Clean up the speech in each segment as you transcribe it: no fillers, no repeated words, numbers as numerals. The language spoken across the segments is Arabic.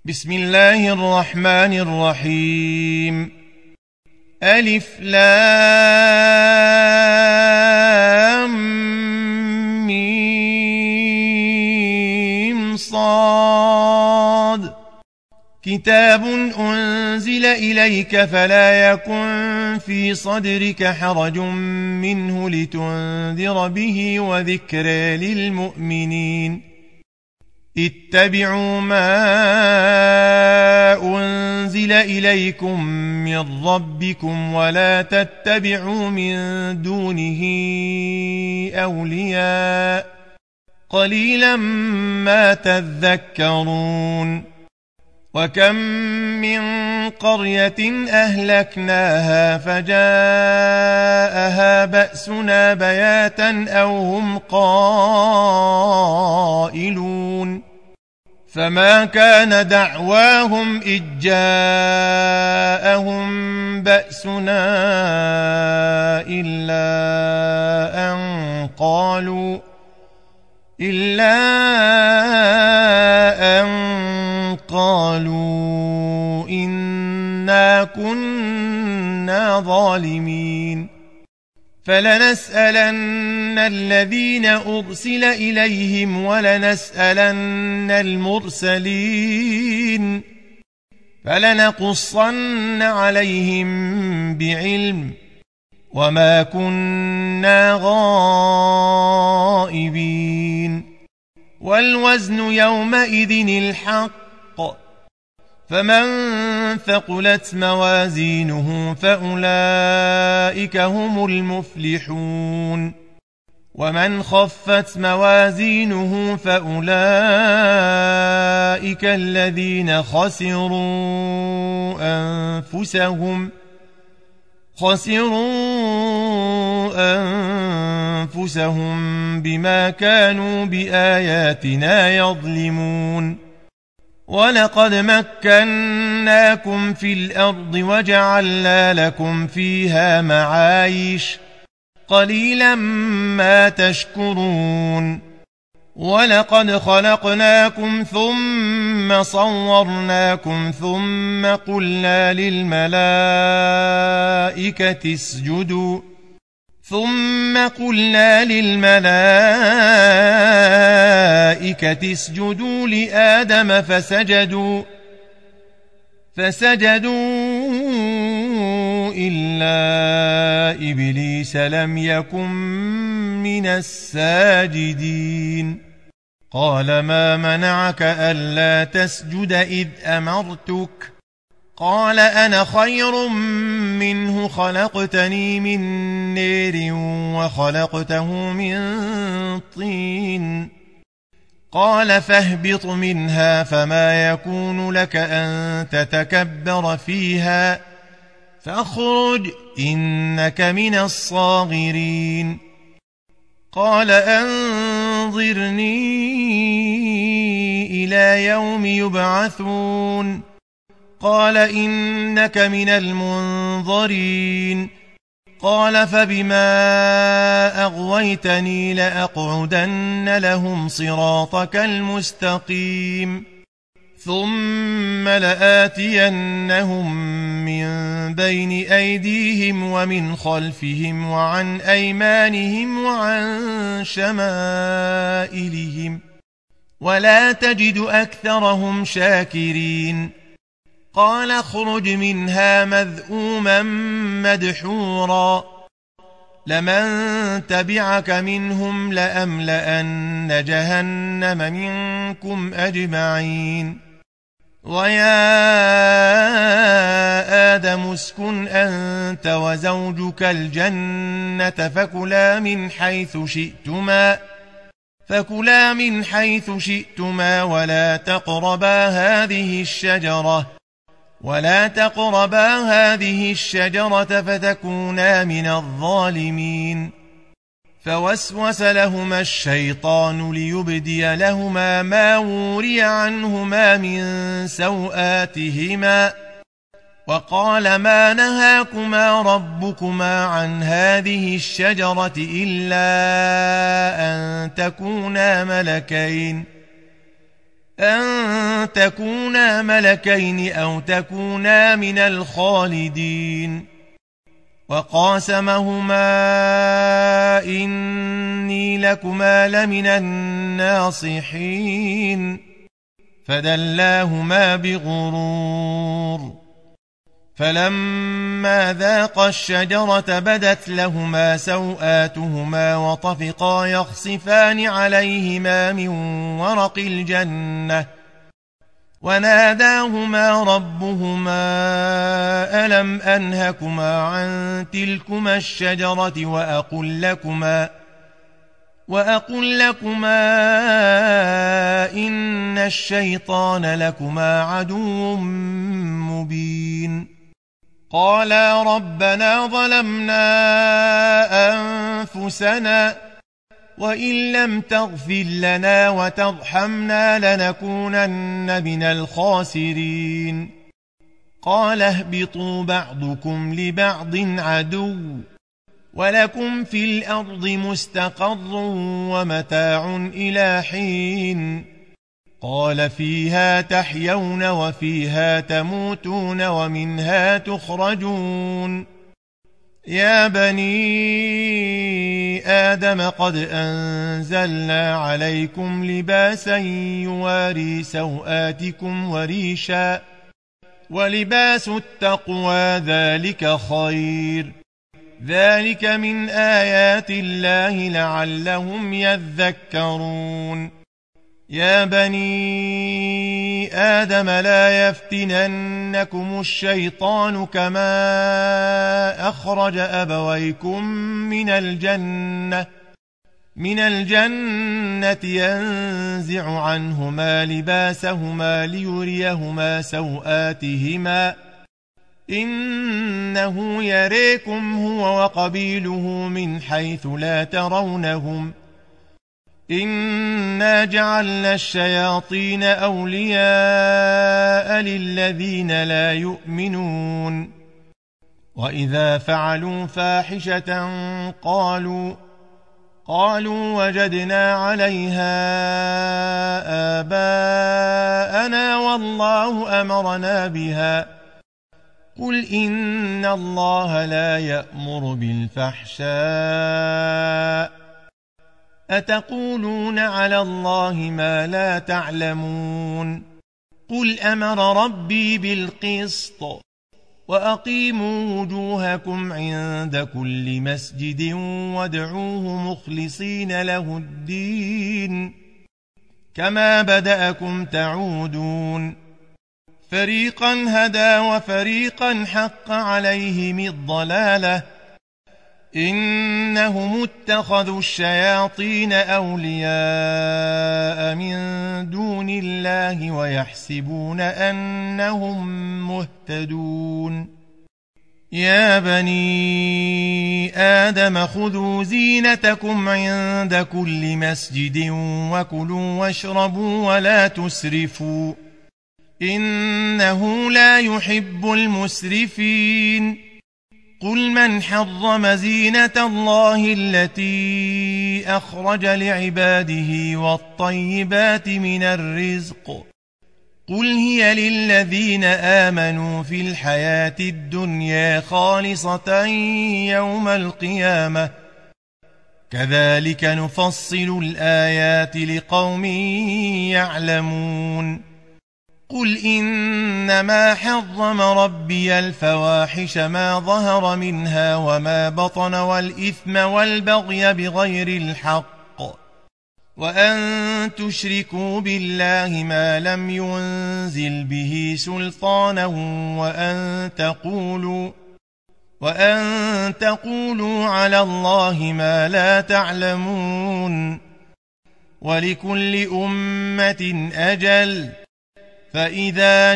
بسم الله الرحمن الرحيم. ألف لام ميم صاد. كتاب أنزل إليك فلا يكن في صدرك حرج منه لتنذر به وذكر للمؤمنين. اتبعوا ما أنزل إليكم من ربكم ولا تتبعوا من دونه أولياء قليلا ما تذكرون. وكم من قرية أهلكناها فجاءها بأسنا بياتا أو هم قائلون. فما كان دعواهم إذ جاءهم بأسنا إلا أن قالوا إنا كنا ظالمين. فلنسألن الذين أرسل إليهم ولنسألن المرسلين فلنقصن عليهم بعلم وما كنا غائبين. والوزن يومئذ الحق فمن ثقلت موازينه فأولئك هم المفلحون. ومن خفت موازينه فأولئك الذين خسروا أنفسهم بما كانوا بآياتنا يظلمون. ولقد مكناكم في الأرض وجعلنا لكم فيها معايش قليلا ما تشكرون. ولقد خلقناكم ثم صورناكم ثم قلنا للملائكة اسجدوا لآدم فسجدوا إلا إبليس لم يكن من الساجدين. قال ما منعك ألا تسجد إذ أمرتك؟ قال أنا خير منه خلقتني من نار وخلقته من طين. قال فاهبط منها فما يكون لك أن تتكبر فيها فاخرج إنك من الصاغرين. قال أنظرني إلى يوم يبعثون. قال إنك من المنظرين. قال فبما أغويتني لأقعدن لهم صراطك المستقيم ثم لآتينهم من بين أيديهم ومن خلفهم وعن أيمانهم وعن شمائلهم ولا تجد أكثرهم شاكرين. قال اخرج منها مذءوما مدحورا لمن تبعك منهم لأملأن جهنم منكم أجمعين. ويا آدم اسكن أنت وزوجك الجنة فكلا من حيث شئتما ولا تقربا هذه الشجرة فتكونا من الظالمين. فوسوس لهما الشيطان ليبدي لهما ما وري عنهما من سوآتهما وقال ما نهاكما ربكما عن هذه الشجرة إلا أن تكونا أن تكونا ملكين أو تكونا من الخالدين وقاسمهما إني لكما لمن الناصحين فدلاهما بغرور فلما ذاقا الشجرة بدت لهما سوآتهما وطفقا يخصفان عليهما من ورق الجنة وناداهما ربهما ألم أنهكما عن تلكما الشجرة وأقل لكما إن الشيطان لكما عدو مبين قالا ربنا ظلمنا أنفسنا وإن لم تغفر لنا وترحمنا لنكونن من الخاسرين قال اهبطوا بعضكم لبعض عدو ولكم في الأرض مستقر ومتاع إلى حين قال فيها تحيون وفيها تموتون ومنها تخرجون يا بني آدم قد أنزلنا عليكم لباسا يواري سوآتكم وريشا ولباس التقوى ذلك خير ذلك من آيات الله لعلهم يذكرون يا بني آدم لا يفتننكم الشيطان كما أخرج أبويكم من الجنة ينزع عنهما لباسهما ليريهما سوآتهما إنه يريكم هو وقبيله من حيث لا ترونهم إنا جعلنا الشياطين أولياء للذين لا يؤمنون وإذا فعلوا فاحشة قالوا وجدنا عليها آباءنا والله أمرنا بها قل إن الله لا يأمر بالفحشاء أتقولون على الله ما لا تعلمون قل أمر ربي بالقسط وأقيموا وجوهكم عند كل مسجد وادعوه مخلصين له الدين كما بدأكم تعودون فريقا هدى وفريقا حق عليهم الضلالة إنهم اتخذوا الشياطين أولياء من دون الله ويحسبون أنهم مهتدون يا بني آدم خذوا زينتكم عند كل مسجد وكلوا واشربوا ولا تسرفوا إنه لا يحب المسرفين قل من حرم زينة الله التي أخرج لعباده والطيبات من الرزق قل هي للذين آمنوا في الحياة الدنيا خالصة يوم القيامة كذلك نفصل الآيات لقوم يعلمون قل إنما حرم ربي الفواحش ما ظهر منها وما بطن والإثم والبغي بغير الحق وأن تشركوا بالله ما لم ينزل به سلطانا وأن تقولوا على الله ما لا تعلمون ولكل أمة أجل فإذا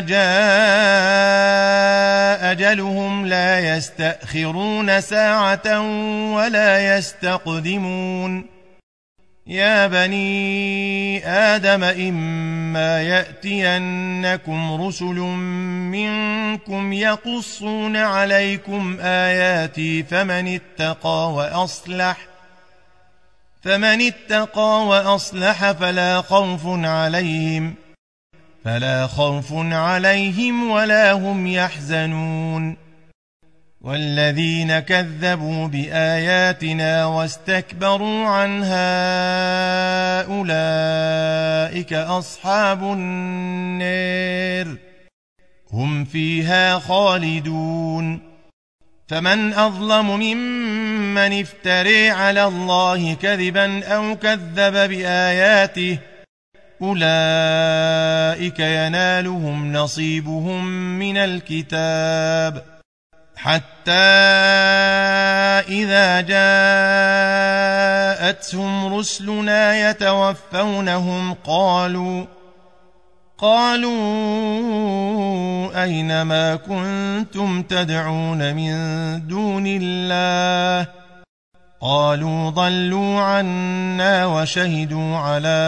جاء أجلهم لا يستأخرون ساعة ولا يستقدمون يا بني آدم إما يأتينكم رسل منكم يقصون عليكم آياتي فمن اتقى وأصلح فلا خوف عليهم فلا خوف عليهم ولا هم يحزنون والذين كذبوا بآياتنا واستكبروا عنها أولئك أصحاب النار هم فيها خالدون فمن أظلم ممن افترى على الله كذبا أو كذب بآياته أولئك ينالهم نصيبهم من الكتاب حتى إذا جاءتهم رسلنا يتوفونهم قالوا أين ما كنتم تدعون من دون الله قالوا ضلوا عنا وشهدوا على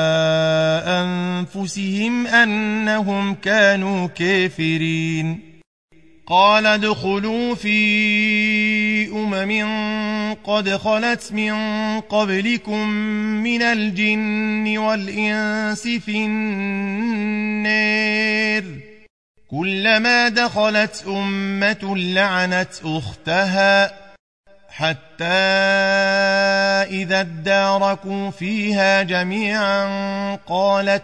أنفسهم أنهم كانوا كافرين قال ادخلوا في قد خلت من قبلكم من الجن والإنس في النار كلما دخلت أمة لعنت أختها حتى إذا اداركوا فيها جميعا قالت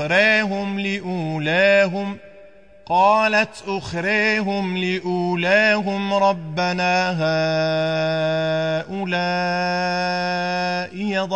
أخراهم لأولاهم ربنا هؤلاء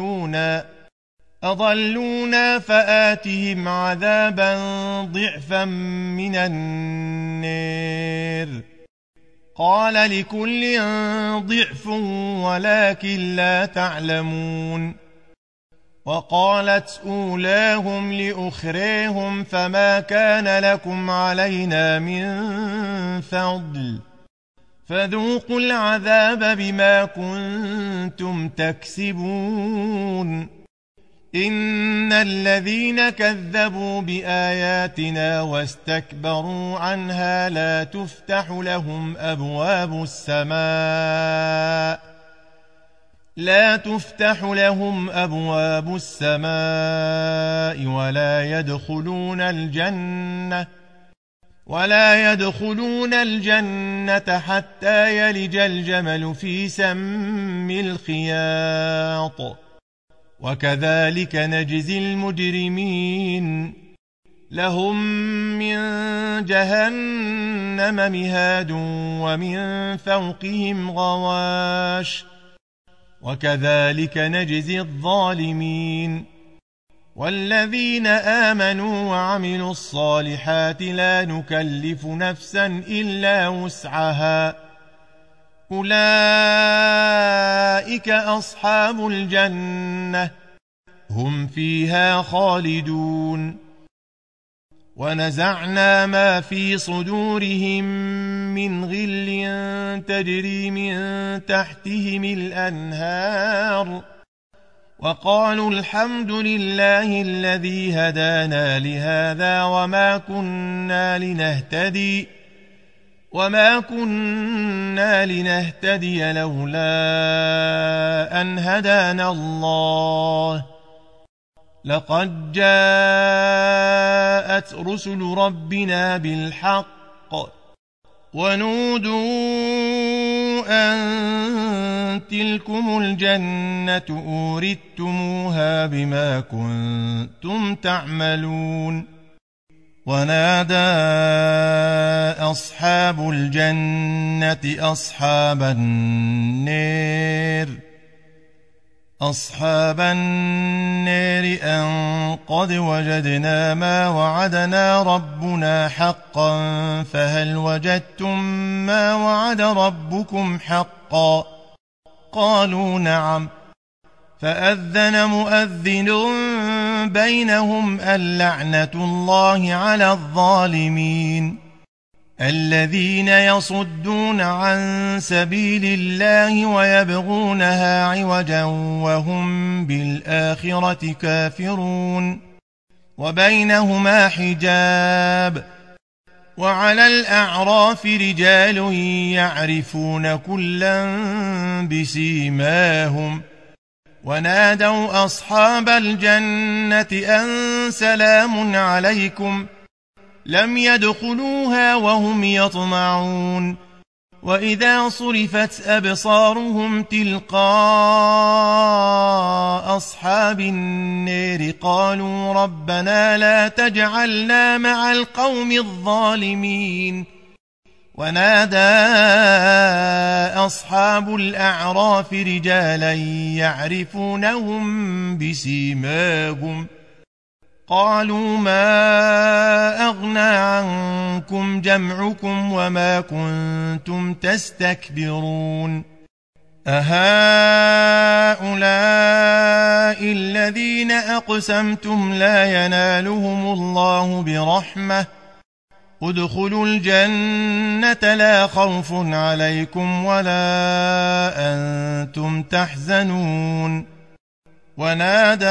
أضلونا فآتهم عذابا ضعفا من النار قال لكل ضعف ولكن لا تعلمون وقالت أولاهم لأخراهم فما كان لكم علينا من فضل فذوقوا العذاب بما كنتم تكسبون إن الذين كذبوا بآياتنا واستكبروا عنها لا تفتح لهم أبواب السماء ولا يدخلون الجنة حتى يلج الجمل في سم الخياط وكذلك نجزي المجرمين لهم من جهنم مهاد ومن فوقهم غواش وكذلك نجزي الظالمين والذين آمنوا وعملوا الصالحات لا نكلف نفسا إلا وسعها أولئك أصحاب الجنة هم فيها خالدون ونزعنا ما في صدورهم من غل تجري من تحتهم الأنهار وقالوا الحمد لله الذي هدانا لهذا وما كنا لنهتدي لولا أن هدانا الله لقد جاءت رسل ربنا بالحق ونودوا أن تلكم الجنة أورثتموها بما كنتم تعملون ونادى أصحاب الجنة أصحاب النار أن قد وجدنا ما وعدنا ربنا حقا فهل وجدتم ما وعد ربكم حقا قالوا نعم فأذن مؤذن بينهم اللعنة الله على الظالمين الذين يصدون عن سبيل الله ويبغونها عوجا وهم بالآخرة كافرون وبينهما حجاب وعلى الأعراف رجال يعرفون كلا بسيماهم ونادوا أصحاب الجنة أن سلام عليكم لم يدخلوها وهم يطمعون وإذا صرفت أبصارهم تلقاء أصحاب النار قالوا ربنا لا تجعلنا مع القوم الظالمين ونادى أصحاب الأعراف رجالا يعرفونهم بسيماهم قالوا ما أغنى عنكم جمعكم وما كنتم تستكبرون أهؤلاء الذين أقسمتم لا ينالهم الله برحمة ادخلوا الجنة لا خوف عليكم ولا أنتم تحزنون ونادى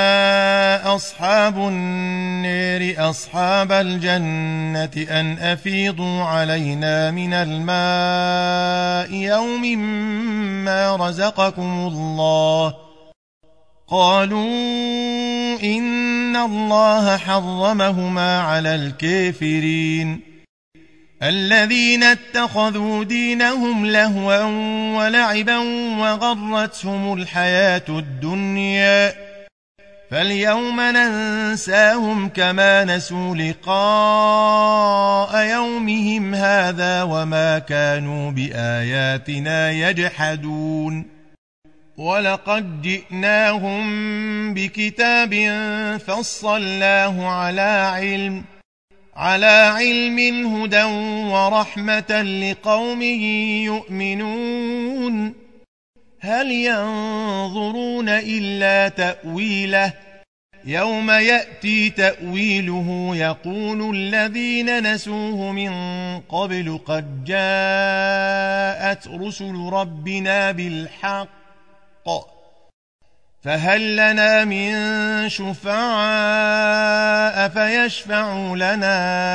أصحاب النار أصحاب الجنة أن أفيضوا علينا من الماء يوم ما رزقكم الله قالوا إن الله حرمهما على الكافرين الذين اتخذوا دينهم لهوا ولعبا وغرتهم الحياة الدنيا فاليوم ننساهم كما نسوا لقاء يومهم هذا وما كانوا بآياتنا يجحدون ولقد جئناهم بكتاب فصلناه على علم هدى ورحمة لقوم يؤمنون هل ينظرون إلا تأويله يوم يأتي تأويله يقول الذين نسوه من قبل قد جاءت رسل ربنا بالحق فهل لنا من شفعاء فيشفعوا لنا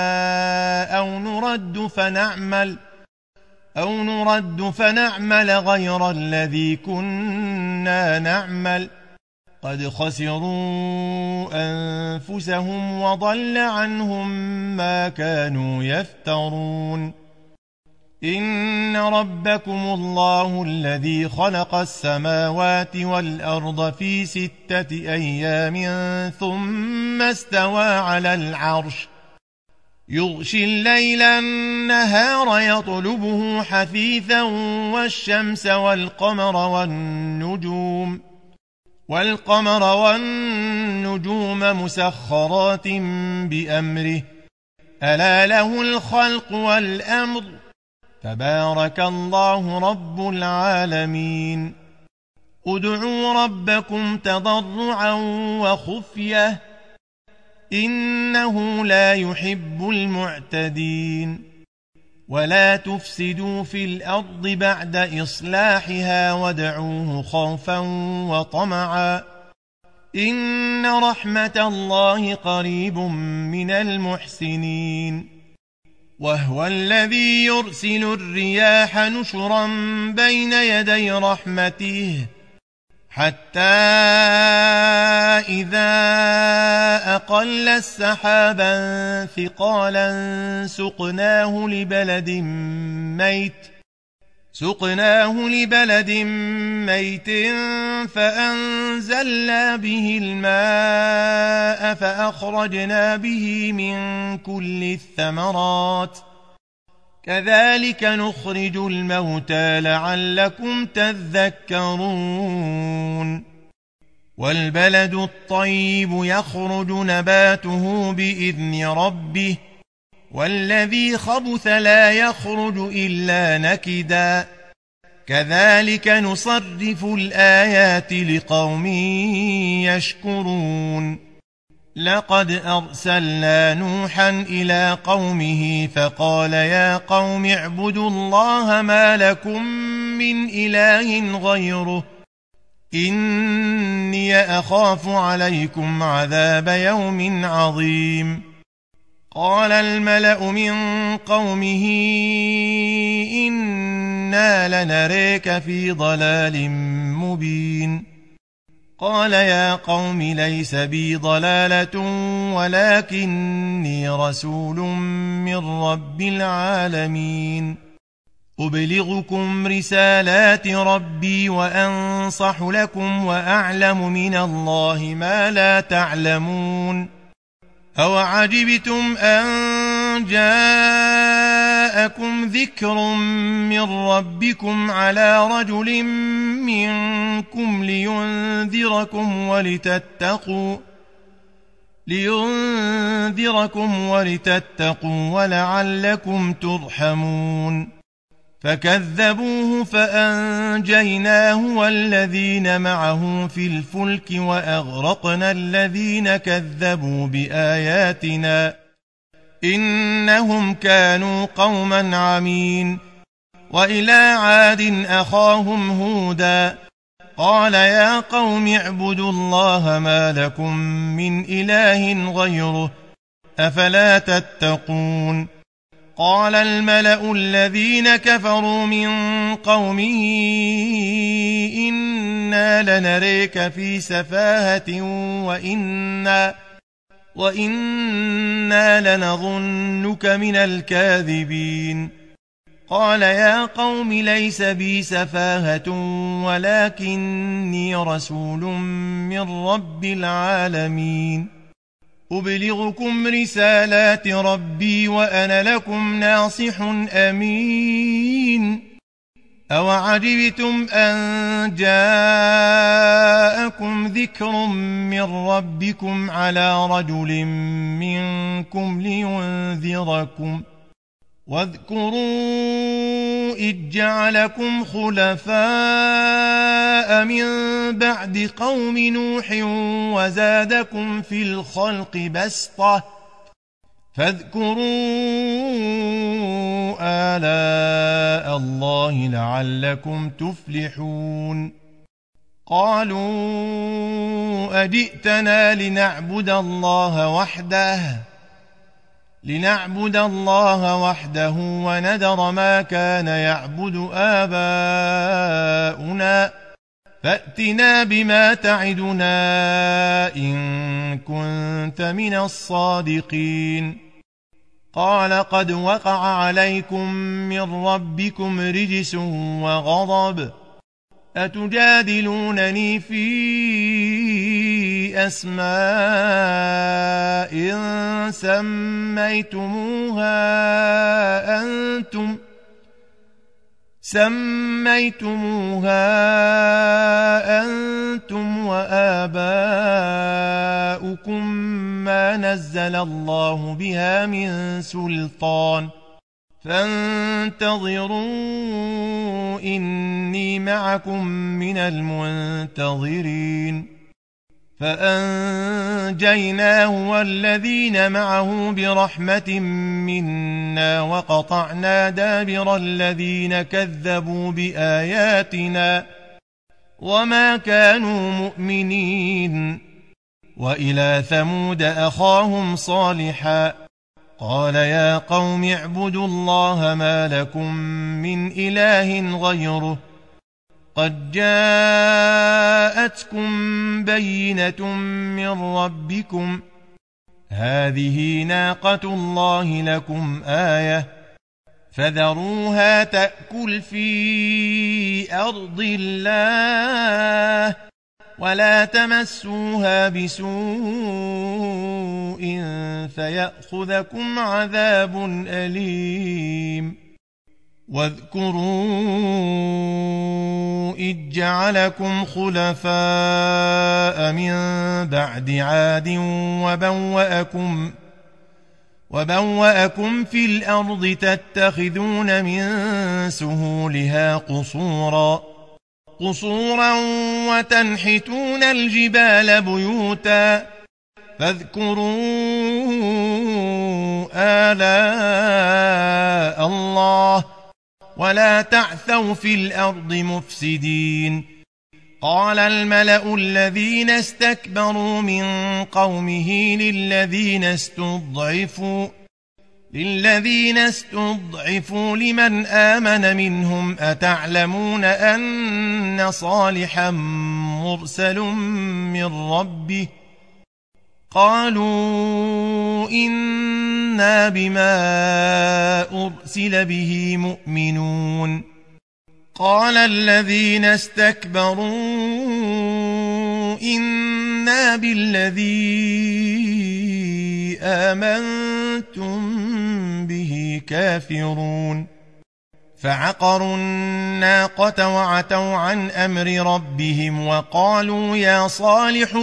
أو نرد فنعمل غير الذي كنا نعمل قد خسروا أنفسهم وضل عنهم ما كانوا يفترون إن ربكم الله الذي خلق السماوات والأرض في 6 أيام ثم استوى على العرش يغشي الليل النهار يطلبه حثيثا والشمس والقمر والنجوم مسخرات بأمره ألا له الخلق والأمر تبارك الله رب العالمين ادعوا ربكم تضرعا وخفية إنه لا يحب المعتدين ولا تفسدوا في الأرض بعد إصلاحها وادعوه خوفا وطمعا إن رحمة الله قريب من المحسنين وهو الذي يرسل الرياح نشرا بين يدي رحمته حتى إذا أقل السحابا ثقالا سقناه لبلد ميت فأنزلنا به الماء فأخرجنا به من كل الثمرات كذلك نخرج الموتى لعلكم تذكرون والبلد الطيب يخرج نباته بإذن ربه والذي خبث لا يخرج إلا نكدا كذلك نصرف الآيات لقوم يشكرون لقد أرسلنا نوحا إلى قومه فقال يا قوم اعبدوا الله ما لكم من إله غيره إني أخاف عليكم عذاب يوم عظيم قال الملأ من قومه إنا لنريك في ضلال مبين قال يا قوم ليس بي ضلالة ولكني رسول من رب العالمين أبلغكم رسالات ربي وأنصح لكم وأعلم من الله ما لا تعلمون أوعجبتم أن جاءكم ذكر من ربكم على رجل منكم لينذركم ولتتقوا ولعلكم ترحمون فكذبوه فأنجيناه والذين معه في الفلك وأغرقنا الذين كذبوا بآياتنا إنهم كانوا قوما عمين وإلى عاد أخاهم هودا قال يا قوم اعبدوا الله ما لكم من إله غيره أفلا تتقون قال الملأ الذين كفروا من قومه إنا لنريك في سفاهة وإنا لنظنك من الكاذبين قال يا قوم ليس بي سفاهة ولكني رسول من رب العالمين أبلغكم رسالات ربي وأنا لكم ناصح أمين أوعجبتم أن جاءكم ذكر من ربكم على رجل منكم لينذركم واذكروا إذ جعلكم خلفاء من بعد قوم نوح وزادكم في الخلق بسطة فاذكروا آلاء الله لعلكم تفلحون قالوا أجئتنا لنعبد الله وحده ونذر ما كان يعبد آباؤنا فأتنا بما تعدنا إن كنت من الصادقين قال قد وقع عليكم من ربكم رجس وغضب أتجادلونني في أسماء سميتموها أنتم وآباؤكم ما نزل الله بها من سلطان فانتظروا إني معكم من المنتظرين فأنجيناه والذين معه برحمة منا وقطعنا دابر الذين كذبوا بآياتنا وما كانوا مؤمنين وإلى ثمود أخاهم صالحا قال يا قوم اعبدوا الله ما لكم من إله غيره قد جاءتكم بينة من ربكم هذه ناقة الله لكم آية فذروها تأكل في أرض الله ولا تمسوها بسوء فيأخذكم عذاب أليم واذكروا إذ جعلكم خلفاء من بعد عاد وبوأكم في الأرض تتخذون من سهولها قصورا وتنحتون الجبال بيوتا فاذكروا آلاء الله ولا تعثوا في الأرض مفسدين قال الملأ الذين استكبروا من قومه للذين استضعفوا لمن آمن منهم أتعلمون أن صالحا مرسل من ربه قالوا إنا بما أرسل به مؤمنون قال الذين استكبروا إنا بالذي آمنتم به كافرون فعقروا الناقة وعتوا عن أمر ربهم وقالوا يا صالح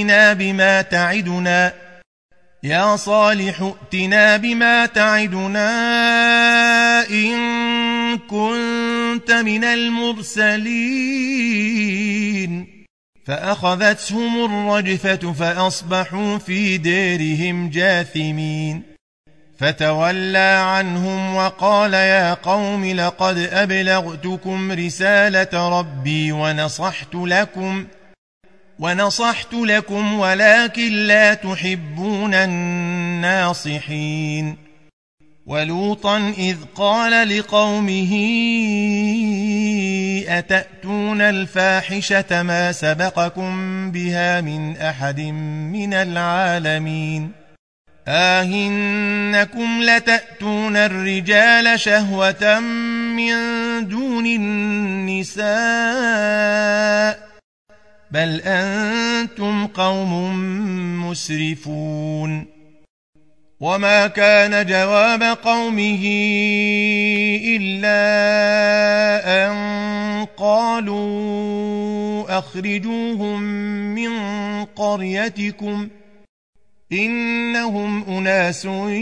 ائتنا بما تعدنا إن كنت من المرسلين فأخذتهم الرجفة فأصبحوا في ديرهم جاثمين فتولى عنهم وقال يا قوم لقد أبلغتكم رسالة ربي ونصحت لكم ولكن لا تحبون الناصحين ولوطا إذ قال لقومه أتأتون الفاحشة ما سبقكم بها من أحد من العالمين آهنكم لتأتون الرجال شهوة من دون النساء بل أنتم قوم مسرفون وما كان جواب قومه إلا أن قالوا أخرجوهم من قريتكم إنهم أناس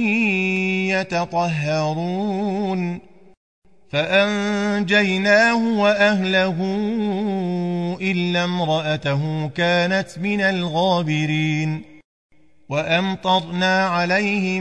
يتطهرون فأنجيناه وأهله إلا امرأته كانت من الغابرين وأمطرنا عليهم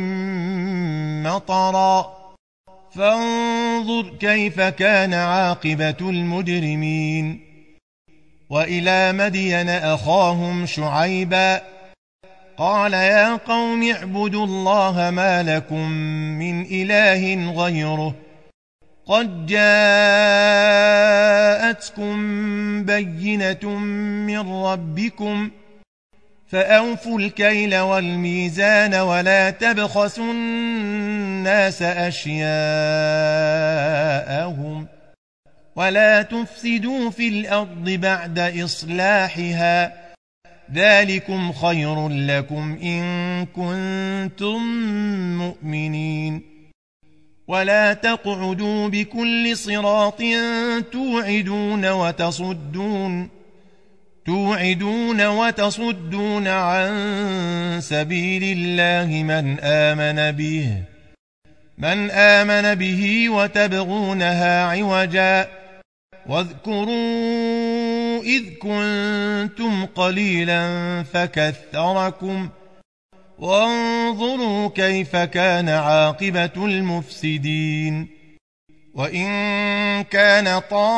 مطرا فانظر كيف كان عاقبة المجرمين وإلى مدين أخاهم شعيبا قال يا قوم اعبدوا الله ما لكم من إله غيره قد جاءتكم بينة من ربكم فأوفوا الكيل والميزان ولا تبخسوا الناس أشياءهم ولا تفسدوا في الأرض بعد إصلاحها ذلكم خير لكم إن كنتم مؤمنين ولا تقعدوا بكل صراط توعدون وتصدون عن سبيل الله من آمن به وتبغونها عوجا واذكروا إذ كنتم قليلا فكثركم وانظروا كيف كان عاقبة المفسدين وإن كان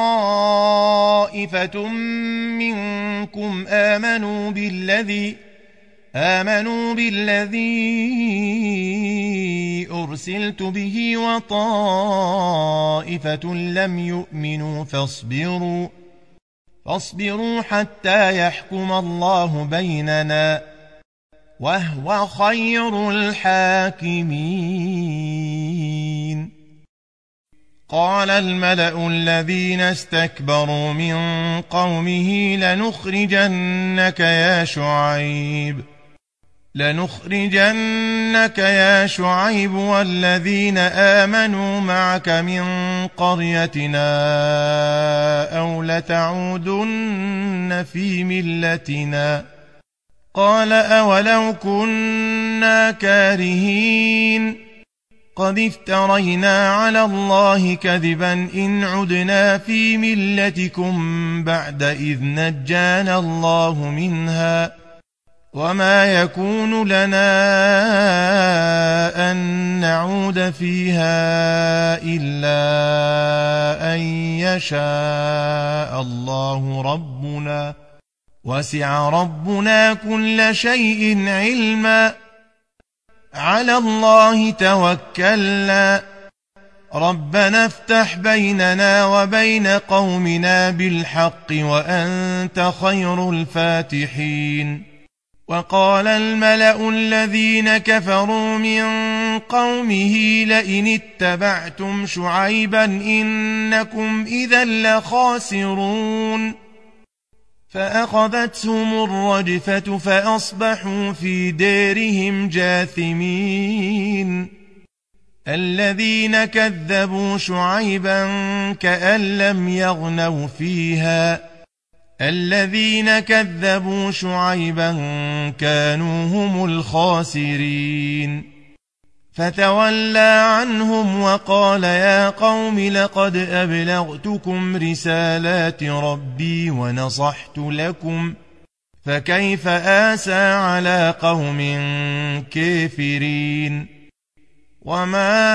طائفة منكم آمنوا بالذي أرسلت به وطائفة لم يؤمنوا فاصبروا حتى يحكم الله بيننا وهو خير الحاكمين قال الملأ الذين استكبروا من قومه لنخرجنك يا شعيب والذين آمنوا معك من قريتنا أو لتعودن في ملتنا قال أولو كنا كارهين قد افترينا على الله كذبا إن عدنا في ملتكم بعد إذ نجانا الله منها وما يكون لنا أن نعود فيها إلا أن يشاء الله ربنا وسع ربنا كل شيء علما على الله توكلنا ربنا افتح بيننا وبين قومنا بالحق وأنت خير الفاتحين. وقال الملأ الذين كفروا من قومه لئن اتبعتم شعيبا إنكم إذا لخاسرون فأخذتهم الرجفة فأصبحوا في دارهم جاثمين. الذين كذبوا شعيبا كأن لم يغنوا فيها الذين كذبوا شعيبا كانوا هم الخاسرين. فتولى عنهم وقال يا قوم لقد أبلغتكم رسالات ربي ونصحت لكم فكيف آسى على قوم كافرين. وما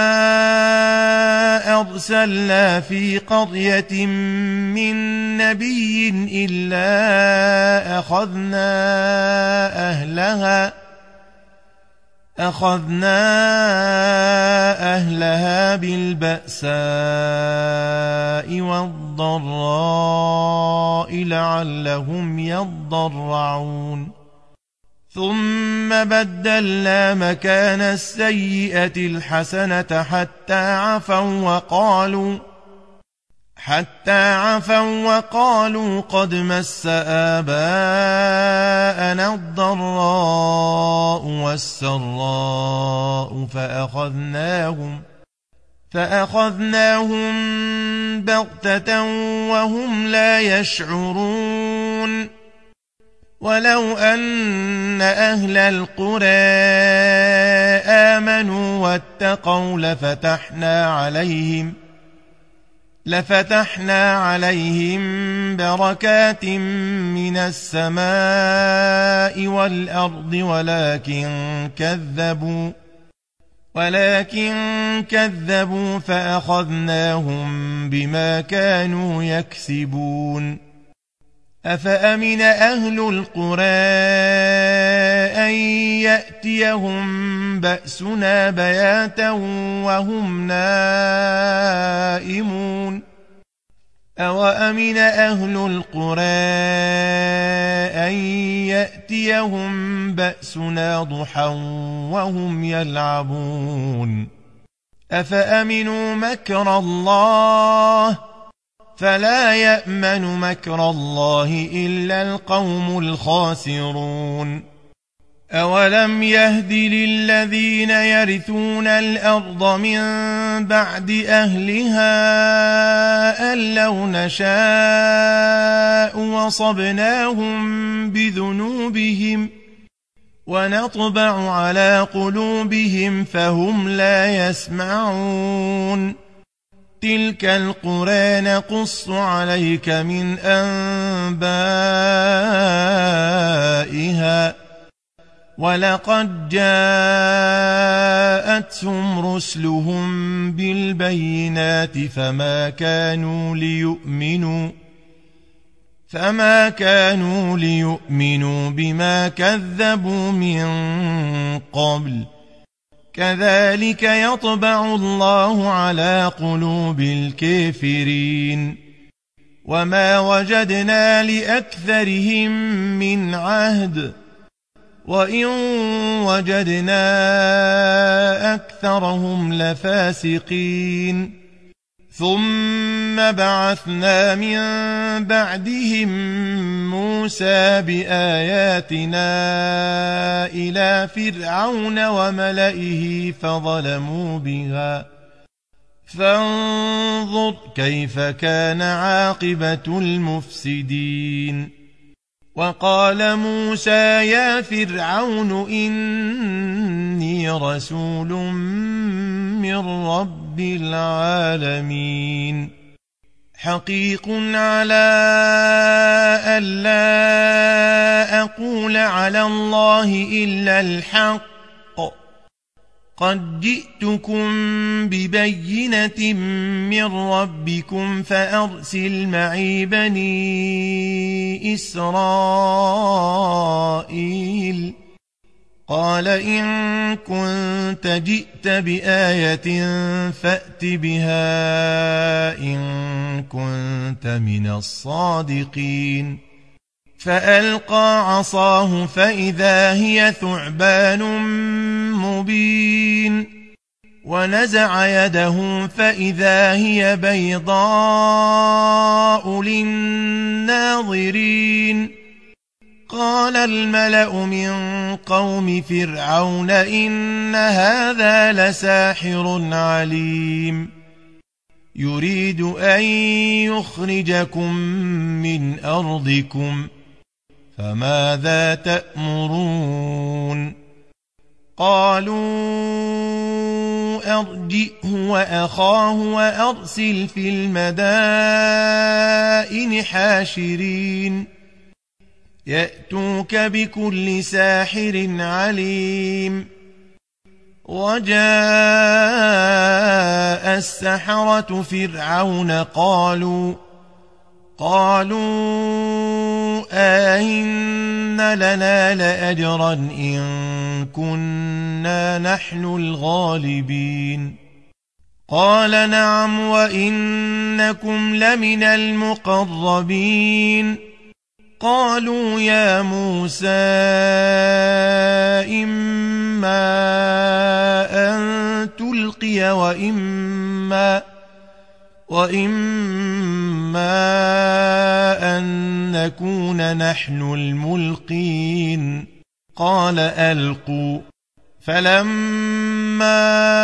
أرسلنا في قرية من نبي إلا أخذنا أهلها بالبأساء والضراء لعلهم يضرعون. ثم بدلنا مكان السيئة الحسنة حتى عفوا وقالوا قد مس آباءنا الضراء والسراء فأخذناهم بغتة وهم لا يشعرون. ولو أن أهل القرى آمنوا واتقوا لفتحنا عليهم بركات من السماء والأرض ولكن كذبوا فأخذناهم بما كانوا يكسبون. أفأمن أهل القرى أن يأتيهم بأسنا بياتا وهم نائمون. أوأمن أهل القرى أن يأتيهم بأسنا ضحى وهم يلعبون. أفأمنوا مكر الله فلا يأمن مكر الله إلا القوم الخاسرون. أولم يهد للذين يرثون الأرض من بعد أهلها أن لو نشاء وصبناهم بذنوبهم ونطبع على قلوبهم فهم لا يسمعون. تلك القرى نقص عليك من أنبائها ولقد جاءتهم رسلهم بالبينات فما كانوا ليؤمنوا بما كذبوا من قبل. كذلك يطبع الله على قلوب الكافرين. وما وجدنا لأكثرهم من عهد وإن وجدنا أكثرهم لفاسقين. ثم بعثنا من بعدهم موسى بآياتنا إلى فرعون وملئه فظلموا بها فانظر كيف كان عاقبة المفسدين. وقال موسى يا فرعون إني رسول من رب العالمين حقيق على ألا أقول على الله إلا الحق قد جئتكم ببينة من ربكم فأرسل معي بني إسرائيل قال إن كنت جئت بآية فأت بها إن كنت من الصادقين فألقى عصاه فإذا هي ثعبان مبين ونزع يده فإذا هي بيضاء للناظرين قال الملأ من قوم فرعون إن هذا لساحر عليم يريد أن يخرجكم من أرضكم فماذا تأمرون قالوا أرجئه وأخاه وأرسل في المدائن حاشرين يأتوك بكل ساحر عليم وجاء السحرة فرعون قالوا أئن لنا لأجرا إن كنا نحن الغالبين قال نعم وإنكم لمن المقربين قالوا يا موسى إما أن تلقي وإما أن نكون نحن الملقين قال ألقوا فلما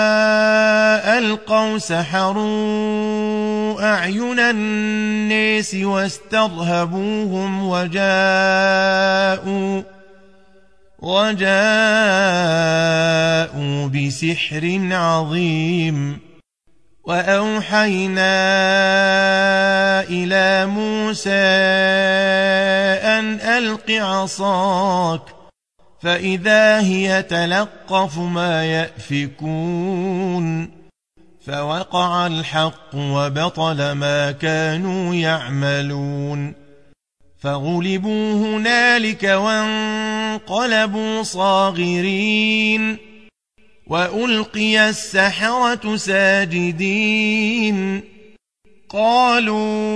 ألقوا سحروا أعين الناس واسترهبوهم وجاءوا بسحر عظيم وأوحينا إلى موسى أن ألق عصاك فإذا هي تلقف ما يأفكون فوقع الحق وبطل ما كانوا يعملون فغلبوا هنالك وانقلبوا صاغرين وألقي السحرة ساجدين قالوا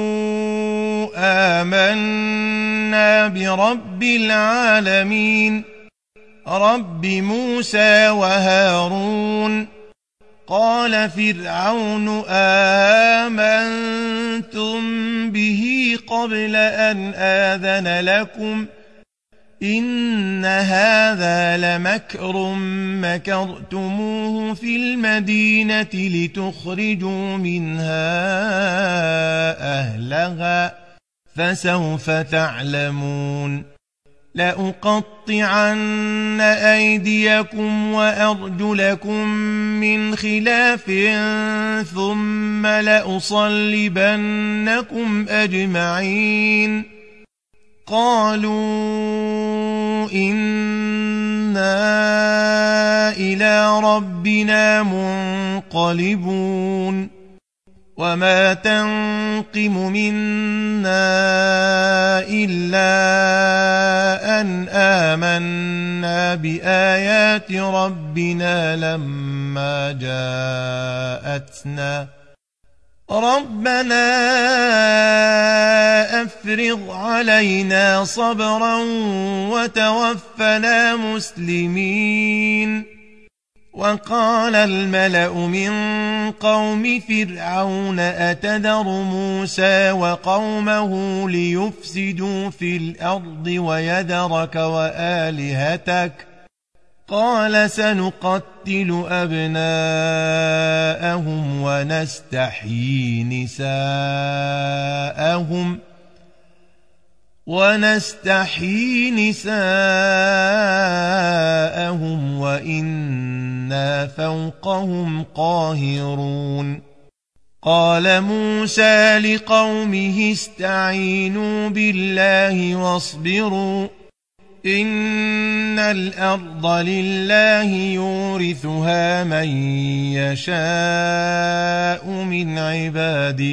آمنا برب العالمين رب موسى وهارون قال فرعون آمنتم به قبل أن آذن لكم إن هذا لمكر مكرتموه في المدينة لتخرجوا منها أهلها فسوف تعلمون لأقطعن أيديكم وأرجلكم من خلاف ثم لأصلبنكم أجمعين قالوا إنا إلى ربنا منقلبون وما تنقم منا إلا أن آمنا بآيات ربنا لما جاءتنا ربنا أفرغ علينا صبرا وتوفنا مسلمين وقال الملأ من قوم فرعون أتذر موسى وقومه ليفسدوا في الأرض ويذرك وآلهتك قال سنقتل أبناءهم ونستحيي نساءهم وإنا فوقهم قاهرون قال موسى لقومه استعينوا بالله واصبروا إن الأرض لله يورثها من يشاء من عباده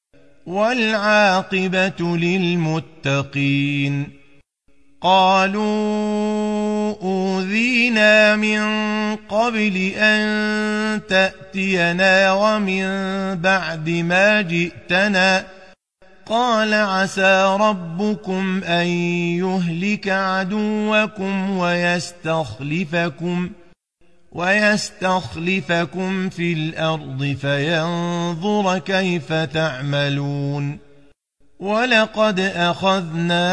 والعاقبة للمتقين قالوا أوذينا من قبل أن تأتينا ومن بعد ما جئتنا قال عسى ربكم أن يهلك عدوكم ويستخلفكم في الأرض فينظر كيف تعملون ولقد أخذنا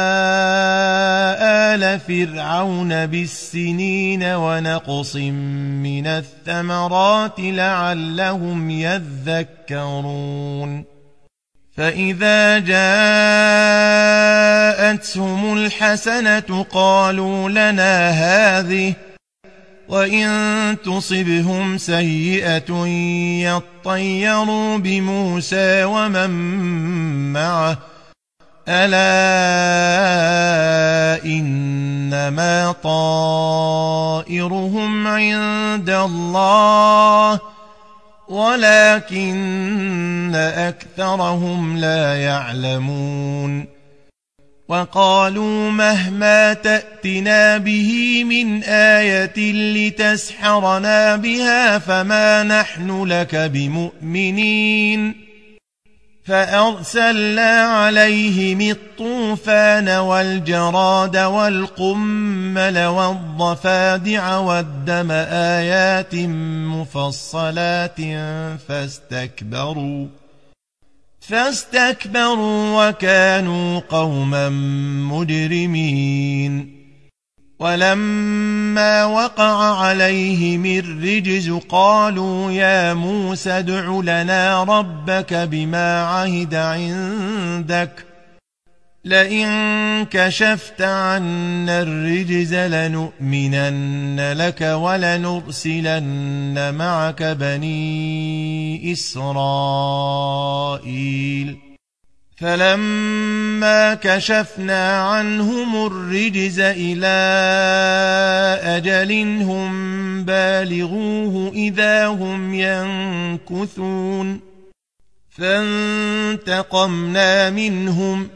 آل فرعون بالسنين ونقص من الثمرات لعلهم يذكرون فإذا جاءتهم الحسنة قالوا لنا هذه وإن تصبهم سيئة يطيروا بموسى ومن معه ألا إنما طائرهم عند الله ولكن أكثرهم لا يعلمون وقالوا مهما تأتنا به من آية لتسحرنا بها فما نحن لك بمؤمنين فأرسلنا عليهم الطوفان والجراد والقمل والضفادع والدم آيات مفصلات فاستكبروا وكانوا قوما مجرمين ولما وقع عليهم الرجز قالوا يا موسى ادع لنا ربك بما عهد عندك لئن كشفت عنا الرجز لنؤمنن لك ولنرسلن معك بني إسرائيل فلما كشفنا عنهم الرجز إلى أجل هم بالغوه إذا هم ينكثون فانتقمنا منهم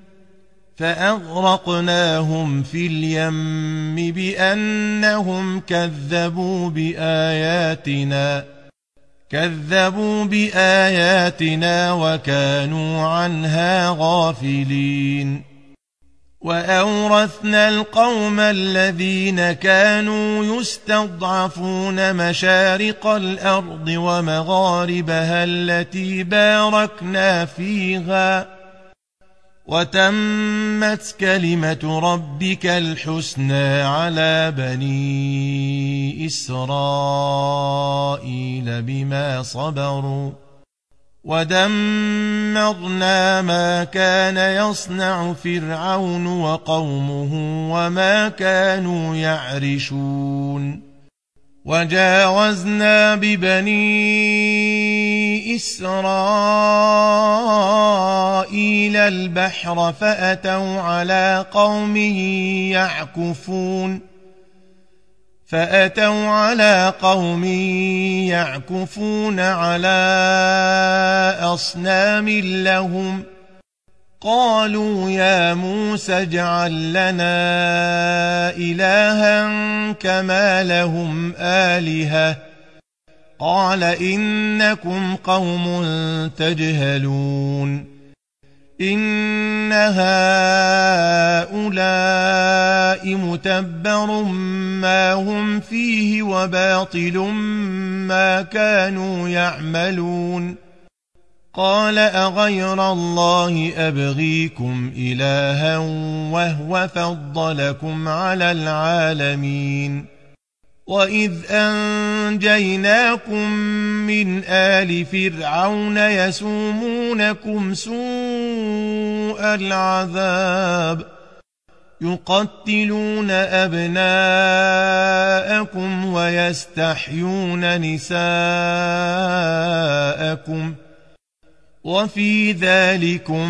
فأغرقناهم في اليم بأنهم كذبوا بآياتنا وكانوا عنها غافلين وأورثنا القوم الذين كانوا يستضعفون مشارق الأرض ومغاربها التي باركنا فيها وتمت كلمة ربك الحسنى على بني إسرائيل بما صبروا ودمرنا ما كان يصنع فرعون وقومه وما كانوا يعرشون وجاوزنا ببني إسرائيل البحر فأتوا على قوم يعكفون على أصنام لهم قالوا يا موسى اجعل لنا إلها كما لهم آلهة قال إنكم قوم تجهلون إن هؤلاء متبر ما هم فيه وباطل ما كانوا يعملون قال أغير الله أبغيكم إلها وهو فضلكم على العالمين وإذ أنجيناكم من آل فرعون يسومونكم سوء العذاب يقتلون أبناءكم ويستحيون نساءكم وفي ذلكم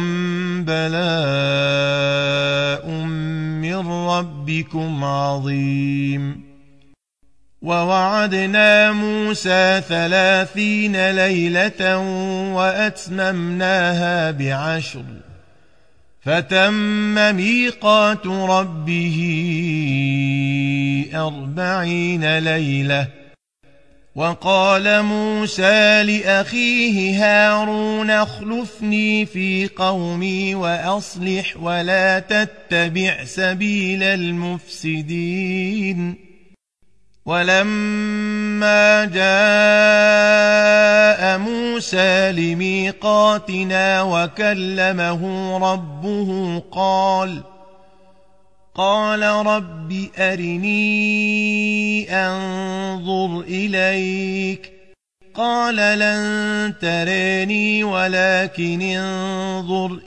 بلاء من ربكم عظيم ووعدنا موسى 30 ليلة وأتممناها ب10 فتم ميقات ربه 40 ليلة. وقال موسى لأخيه هارون اخلفني في قومي وأصلح ولا تتبع سبيل المفسدين. ولما جاء موسى لميقاتنا وكلمه ربه قال رب أرني أنظر إليك. قال لن تراني ولكن انظر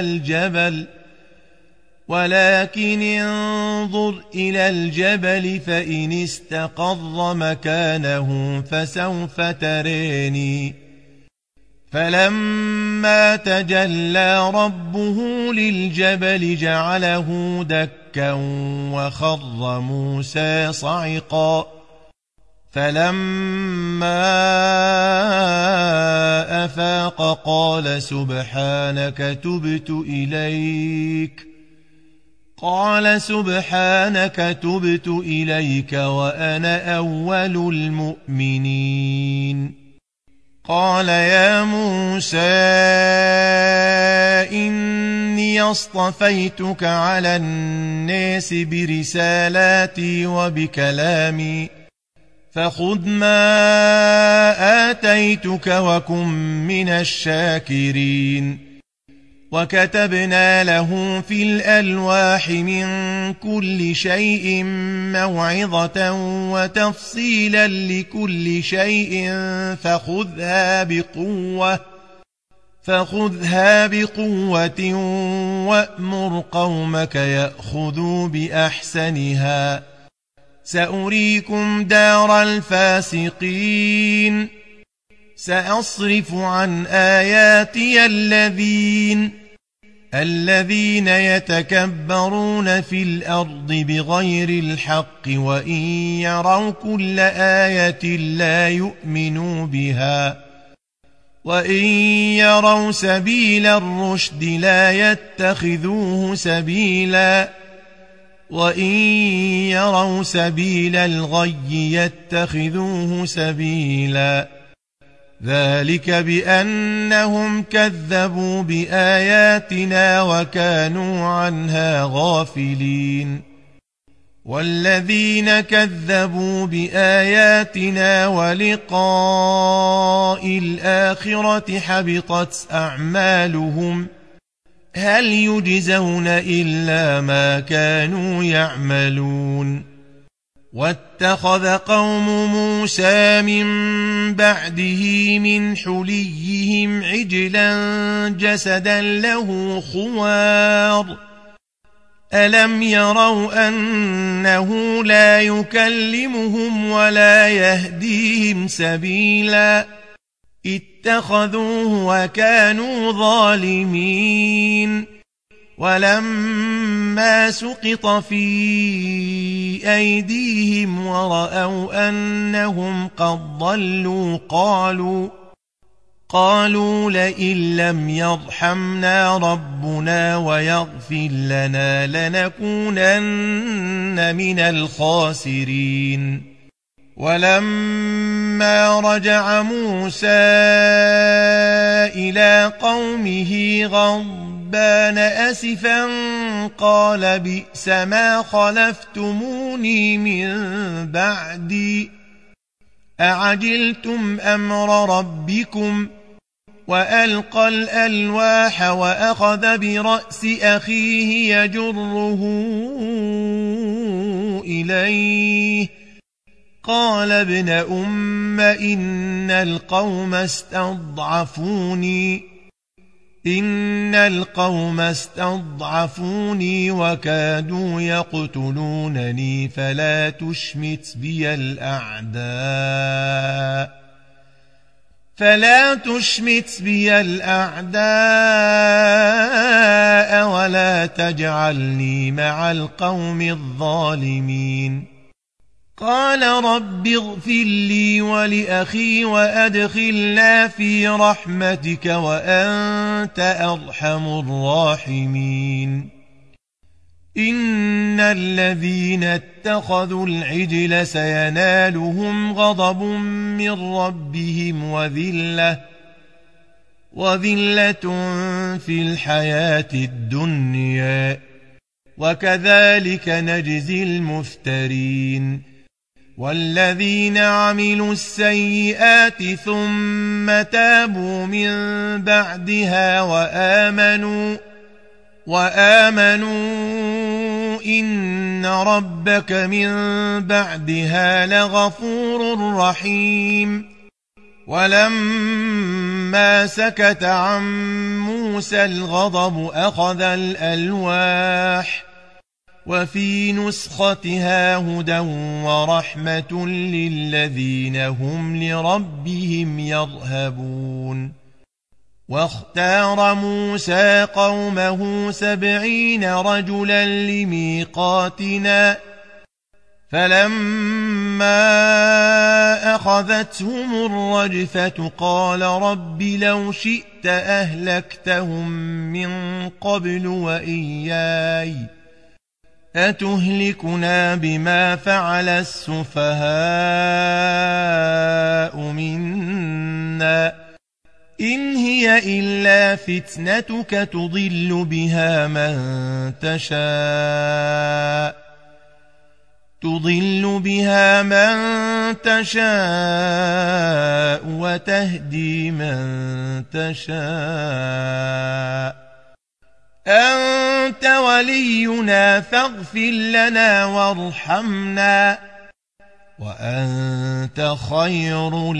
إلى الجبل فإن استقر مكانه فسوف تراني. فلما تجلى ربه للجبل جعله دكا وخر موسى صعقا. فلما أفاق قال سبحانك تبت إليك وأنا أول المؤمنين. قال يا موسى إني اصطفيتك على الناس برسالاتي وبكلامي فخذ ما آتيتك وكن من الشاكرين. وكتبنا له في الألواح من كل شيء موعظة وتفصيلا لكل شيء فخذها بقوة وأمر قومك يأخذوا بأحسنها سأريكم دار الفاسقين. سأصرف عن آياتي الذين يتكبرون في الأرض بغير الحق وإن يروا كل آية لا يؤمنوا بها وإن يروا سبيل الرشد لا يتخذوه سبيلا وإن يروا سبيل الغي يتخذوه سبيلا. ذلك بأنهم كذبوا بآياتنا وكانوا عنها غافلين. والذين كذبوا بآياتنا ولقاء الآخرة حبطت أعمالهم هل يجزون إلا ما كانوا يعملون. واتخذ قوم موسى من بعده من حليهم عجلا جسدا له خوار ألم يروا أنه لا يكلمهم ولا يهديهم سبيلا اتخذوه وكانوا ظالمين. ولما سقط في أيديهم ورأوا أنهم قد ضلوا قالوا لئن لم يرحمنا ربنا ويغفر لنا لنكونن من الخاسرين. ولما رجع موسى إلى قومه غضبان أسفا قال بئس ما خلفتموني من بعدي أعجلتم أمر ربكم. وألقى الألواح وأخذ برأس أخيه يجره إليه قال ابن أم إن القوم استضعفوني وكادوا يقتلونني فلا تشمت بي الأعداء ولا تجعلني مع القوم الظالمين. قال رب اغفر لي ولأخي وأدخلنا في رحمتك وأنت أرحم الراحمين إن الذين اتخذوا العجل سينالهم غضب من ربهم وذلة في الحياة الدنيا وكذلك نجزي المفترين والذين عملوا السيئات ثم تابوا من بعدها وآمنوا إن ربك من بعدها لغفور رحيم ولما سكت عن موسى الغضب أخذ الألواح وفي نسختها هدى ورحمة للذين هم لربهم يرهبون واختار موسى قومه 70 رجلا لميقاتنا فلما أخذتهم الرجفة قال رب لو شئت أهلكتهم من قبل وإياي أتهلكنا بما فعل السفهاء منا إن هي إلا فتنتك تضل بها من تشاء وتهدي من تشاء أنت ولينا فاغفر لنا وارحمنا وأنت خير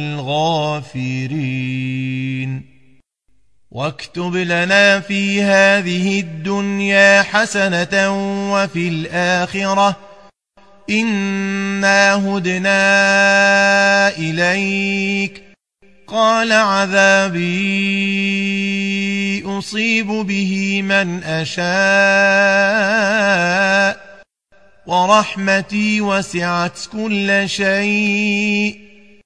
الغافرين واكتب لنا في هذه الدنيا حسنة وفي الآخرة إنا هدنا إليك قال عذابي أصيب به من أشاء ورحمتي وسعت كل شيء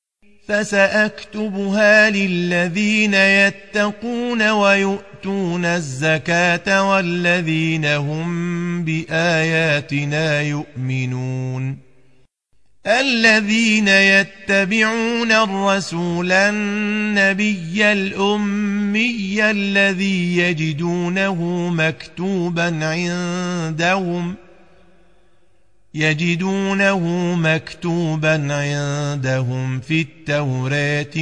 فسأكتبها للذين يتقون ويؤتون الزكاة والذين هم بآياتنا يؤمنون الذين يتبعون الرسول النبي الأمي الذي يجدونه مكتوبا عندهم في التوراة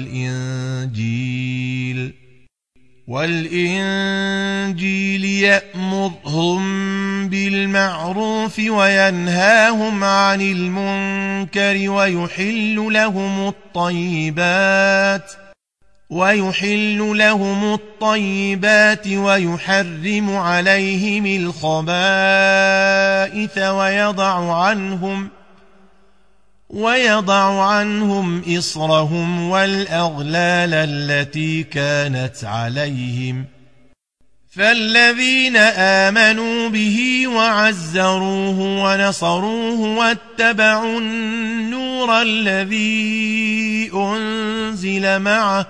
والإنجيل يأمرهم بالمعروف وينهاهم عن المنكر ويحل لهم الطيبات ويحرم عليهم الخبائث ويضع عنهم إصرهم والأغلال التي كانت عليهم فالذين آمنوا به وعزروه ونصروه واتبعوا النور الذي أنزل معه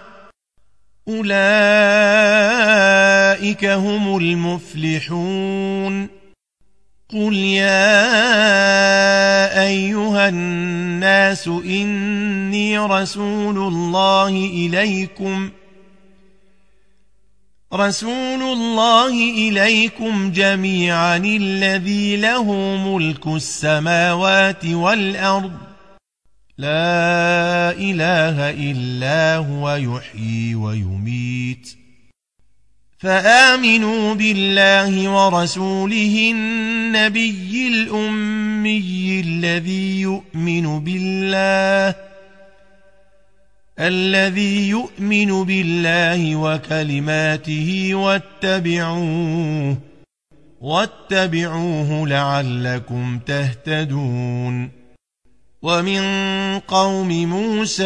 أولئك هم المفلحون قل يا أيها الناس إني رسول الله إليكم جميعا الذي له ملك السماوات والأرض لا إله إلا هو يحيي ويميت فآمنوا بالله ورسوله النبي الأمي الذي يؤمن بالله وكلماته واتبعوه لعلكم تهتدون ومن قوم موسى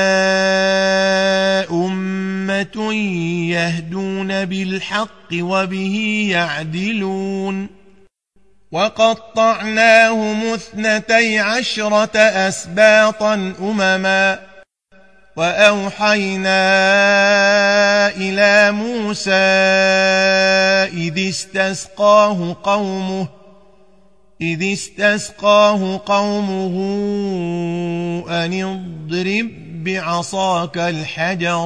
أمة يهدون بالحق وبه يعدلون وقطعناهم 12 أسباطا أمما وأوحينا إلى موسى إذ استسقاه قومه أن اضرب بعصاك الحجر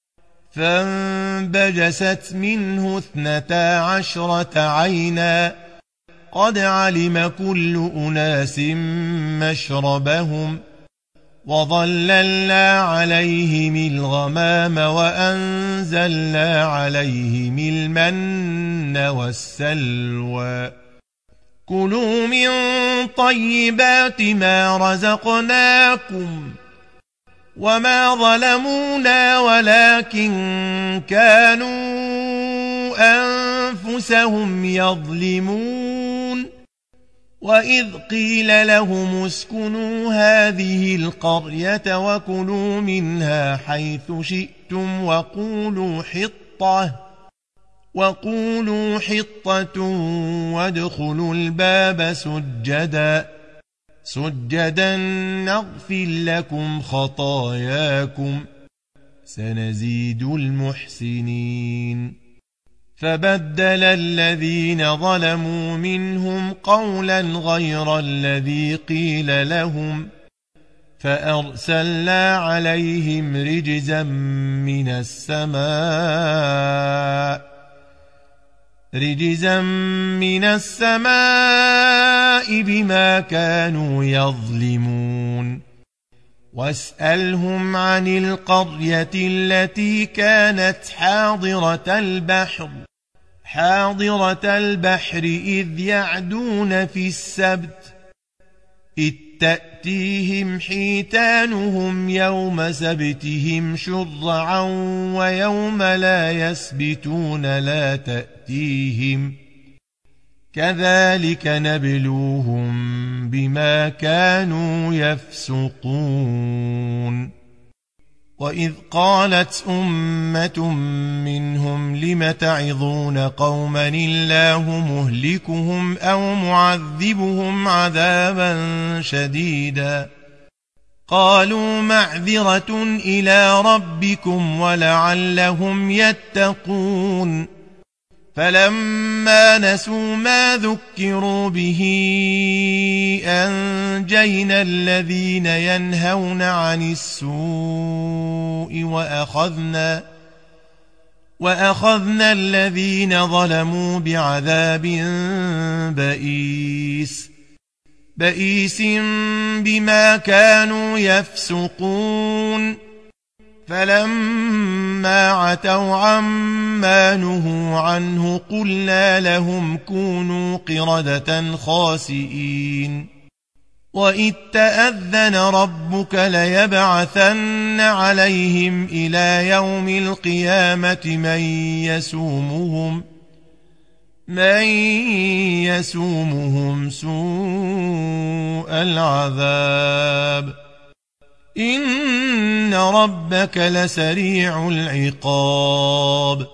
فانبجست منه 12 عينا قد علم كل أناس مشربهم وظللنا عليهم الغمام وأنزلنا عليهم المن والسلوى كلوا من طيبات ما رزقناكم وما ظلمونا ولكن كانوا أنفسهم يظلمون وإذ قيل لهم اسكنوا هذه القرية وكلوا منها حيث شئتم وقولوا حطة وادخلوا الباب سجدا نغفر لكم خطاياكم سنزيد المحسنين فبدل الذين ظلموا منهم قولا غير الذي قيل لهم فأرسلنا عليهم رجزا من السماء بما كانوا يظلمون واسألهم عن القرية التي كانت حاضرة البحر إذ يعدون في السبت إذ تأتيهم حيتانهم يوم سبتهم شرعا ويوم لا يسبتون لا تأتيهم كذلك نبلوهم بما كانوا يفسقون وإذ قالت أمة منهم لم تعظون قوما الله مهلكهم أو معذبهم عذابا شديدا قالوا معذرة إلى ربكم ولعلهم يتقون فلما نسوا ما ذكروا به أنجينا الذين ينهون عن السوء وأخذنا الذين ظلموا بعذاب بئيس بما كانوا يفسقون فلما عتوا عما نهوا عنه قلنا لهم كونوا قردة خاسئين وإذ تأذن ربك ليبعثن عليهم إلى يوم القيامة من يسومهم سوء العذاب إن ربك لسريع العقاب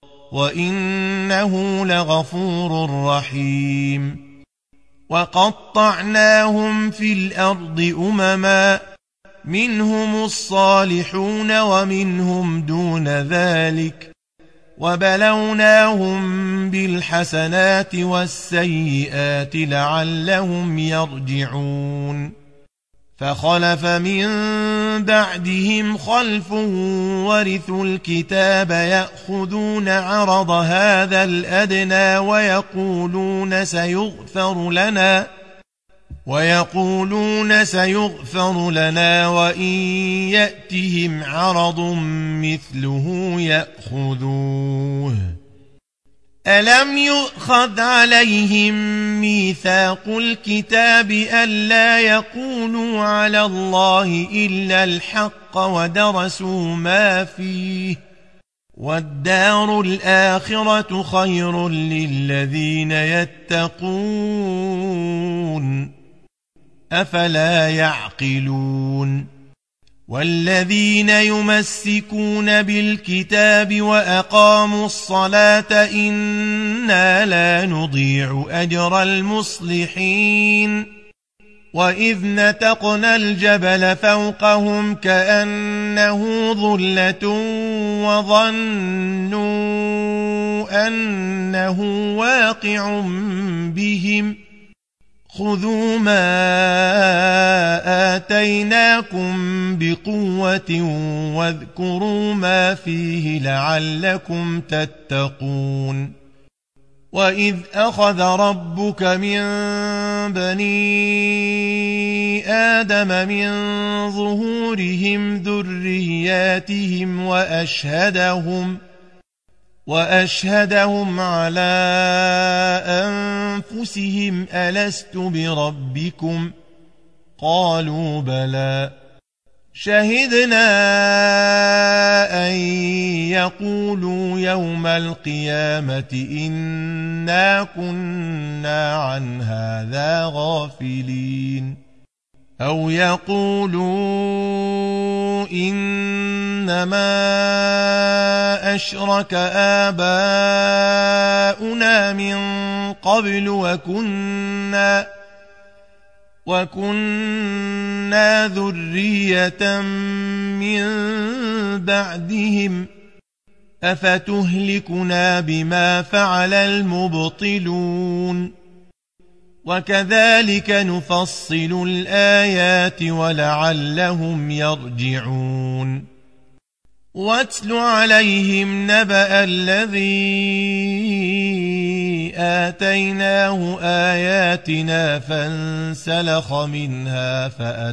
وإنه لغفور رحيم وقطعناهم في الأرض أمما منهم الصالحون ومنهم دون ذلك وبلوناهم بالحسنات والسيئات لعلهم يرجعون فخلف من بعدهم خلف ورثوا الكتاب يأخذون عرض هذا الأدنى ويقولون سيغفر لنا وإن يأتهم عرض مثله يأخذوه ألم يؤخذ عليهم ميثاق الكتاب ألا يقولوا على الله إلا الحق ودرسوا ما فيه والدار الآخرة خير للذين يتقون أفلا يعقلون والذين يمسكون بالكتاب وأقاموا الصلاة إنا لا نضيع أجر المصلحين وإذ نتقنا الجبل فوقهم كأنه ظلة وظنوا أنه واقع بهم خذوا ما آتيناكم بقوة واذكروا ما فيه لعلكم تتقون وإذ أخذ ربك من بني آدم من ظهورهم ذرياتهم وأشهدهم على أنفسهم ألست بربكم قالوا بلى شهدنا أن يقولوا يوم القيامة إنا كنا عن هذا غافلين أو يقولوا إنما أشرك آباؤنا من قبل وكنا ذرية من بعدهم أفتهلكنا بما فعل المبطلون وكذلك نفصل الآيات ولعلهم يرجعون واتل عليهم نبأ الذي آتيناه آياتنا فانسلخ منها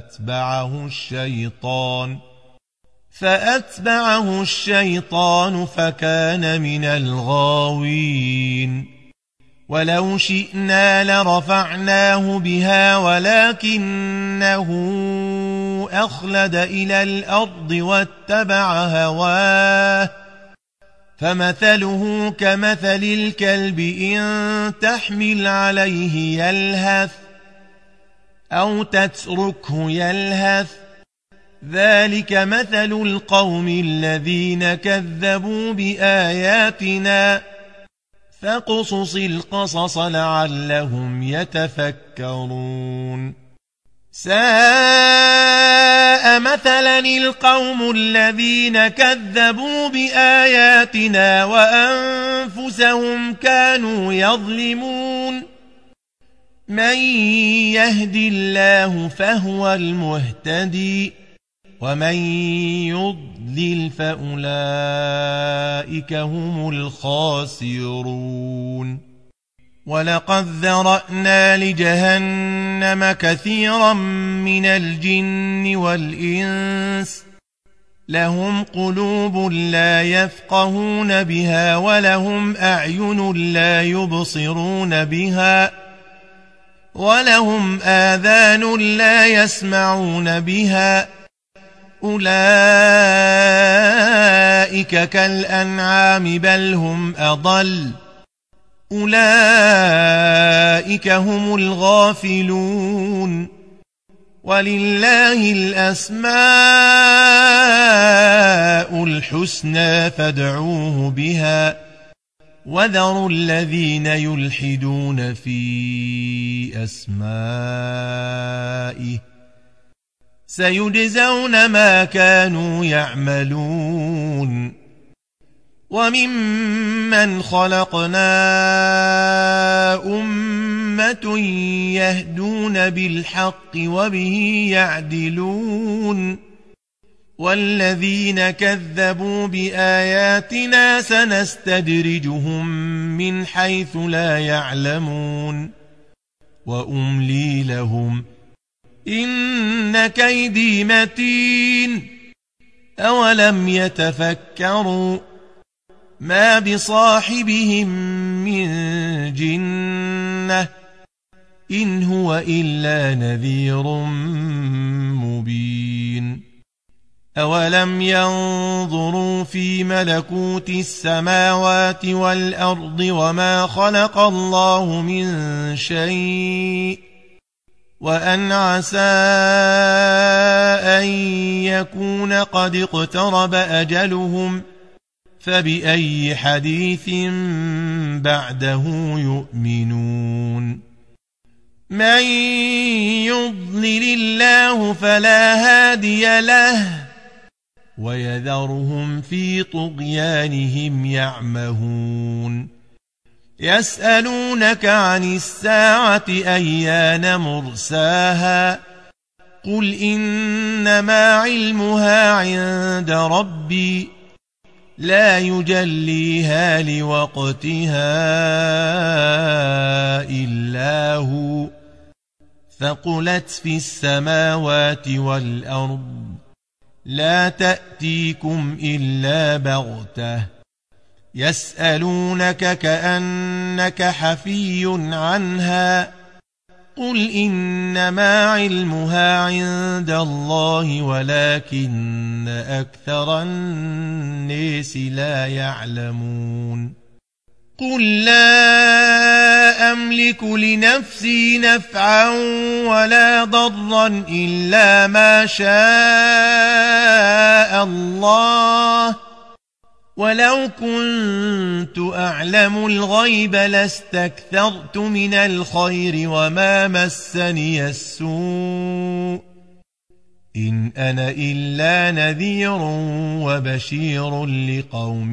فأتبعه الشيطان فكان من الغاوين ولو شئنا لرفعناه بها ولكنه أخلد إلى الأرض واتبع هواه فمثله كمثل الكلب إن تحمل عليه يلهث أو تتركه يلهث ذلك مثل القوم الذين كذبوا بآياتنا فاقصص القصص لعلهم يتفكرون ساء مثلا القوم الذين كذبوا بآياتنا وأنفسهم كانوا يظلمون من يهد الله فهو المهتدي ومن يضلل فأولئك هم الخاسرون ولقد ذرأنا لجهنم كثيرا من الجن والإنس لهم قلوب لا يفقهون بها ولهم أعين لا يبصرون بها ولهم آذان لا يسمعون بها أولئك كالأنعام بل هم أضل أولئك هم الغافلون ولله الأسماء الحسنى فادعوه بها وذروا الذين يلحدون في أسمائه سيجزون ما كانوا يعملون وممن خلقنا أمة يهدون بالحق وبه يعدلون والذين كذبوا بآياتنا سنستدرجهم من حيث لا يعلمون وأملي لهم إن كيدي متين أولم يتفكروا ما بصاحبهم من جنة إن هو إلا نذير مبين أولم ينظروا في ملكوت السماوات والأرض وما خلق الله من شيء وأن عسى أن يكون قد اقترب أجلهم فبأي حديث بعده يؤمنون من يضلل الله فلا هادي له ويذرهم في طغيانهم يعمهون يسألونك عن الساعة أيان مرساها قل إنما علمها عند ربي لا يجليها لوقتها إلا هو ثقلت في السماوات والأرض لا تأتيكم إلا بغتة يسألونك كأنك حفي عنها قل إنما علمها عند الله ولكن أكثر الناس لا يعلمون قل لا أملك لنفسي نفعا ولا ضرا إلا ما شاء الله ولو كنت أعلم الغيب لاستكثرت من الخير وما مسني السوء إن أنا إلا نذير وبشير لقوم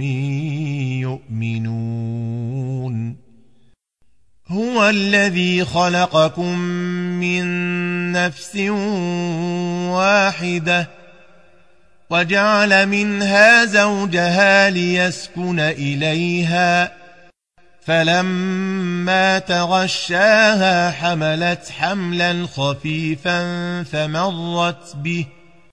يؤمنون هو الذي خلقكم من نفس واحدة وجعل منها زوجها ليسكن إليها فلما تغشاها حملت حملا خفيفا فمرت به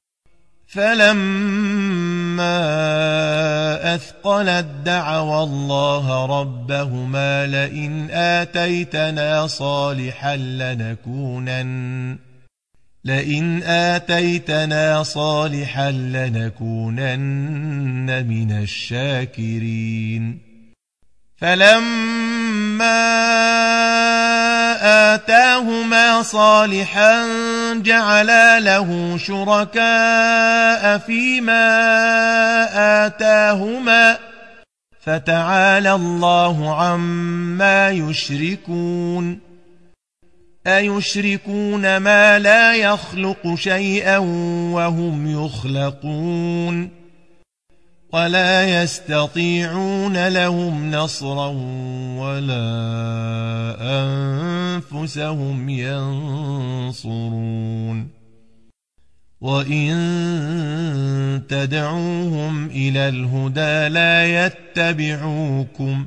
فلما أثقلت دعوا الله ربهما لئن آتيتنا صالحا لنكونن من الشاكرين فلما آتاهما صالحا جعلا له شركاء فيما آتاهما فتعالى الله عما يشركون أيشركون ما لا يخلق شيئا وهم يخلقون ولا يستطيعون لهم نصرا ولا أنفسهم ينصرون وإن تدعوهم إلى الهدى لا يتبعوكم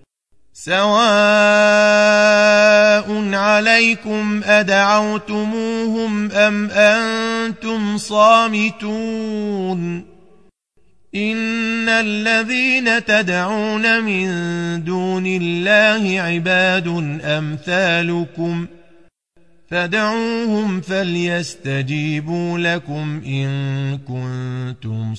سواء عليكم أدعوتموهم أم أنتم صامتون إن الذين تدعون من دون الله عباد أمثالكم فدعوهم فليستجيبوا لكم إن كنتم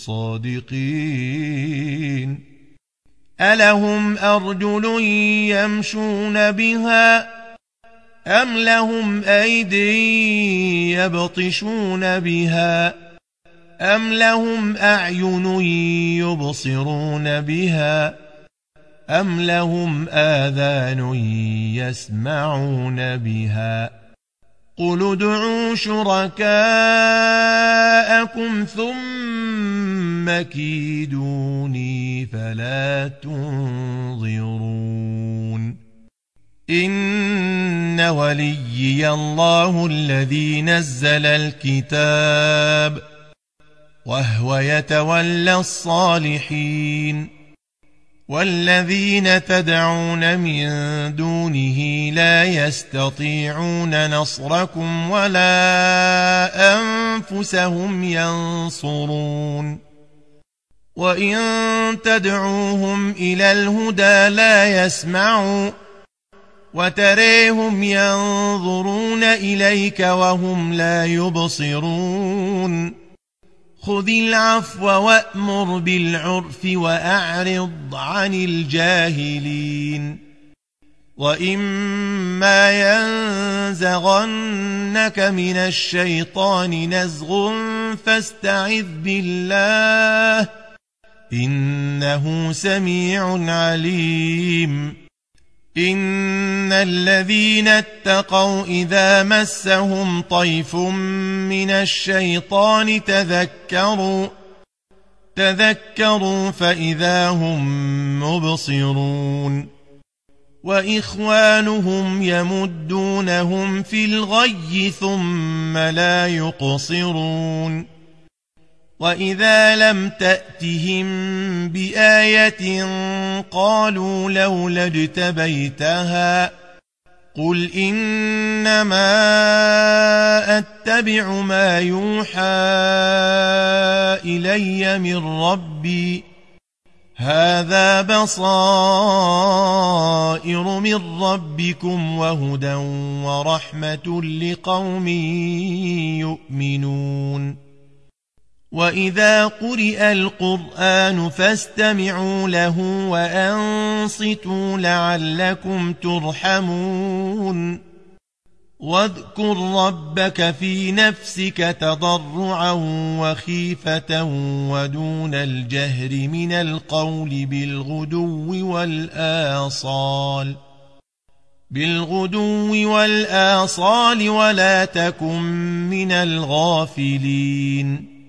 صادقين ألهم أرجل يمشون بها أم لهم أيدي يبطشون بها أم لهم أعين يبصرون بها أم لهم آذان يسمعون بها قل ادعوا شركاءكم ثم كيدوني فلا تنظرون إن وليي الله الذي نزل الكتاب وهو يتولى الصالحين والذين تدعون من دونه لا يستطيعون نصركم ولا أنفسهم ينصرون وإن تدعوهم إلى الهدى لا يسمعوا وتريهم ينظرون إليك وهم لا يبصرون خذ العفو وأمر بالعرف وأعرض عن الجاهلين وإما ينزغنك من الشيطان نزغ فاستعذ بالله إنه سميع عليم إن الذين اتقوا إذا مسهم طيف من الشيطان تذكروا فإذا هم مبصرون وإخوانهم يمدونهم في الغي ثم لا يقصرون وإذا لم تأتهم بآية قالوا لولا اجتبيتها قل إنما أتبع ما يوحى إلي من ربي هذا بصائر من ربكم وهدى ورحمة لقوم يؤمنون وإذا قرئ القرآن فاستمعوا له وأنصتوا لعلكم ترحمون واذكر ربك في نفسك تضرعا وخيفة ودون الجهر من القول بالغدو والآصال ولا تكن من الغافلين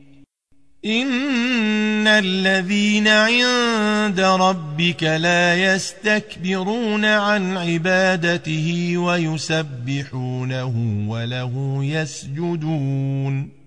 إن الذين عند ربك لا يستكبرون عن عبادته ويسبحونه وله يسجدون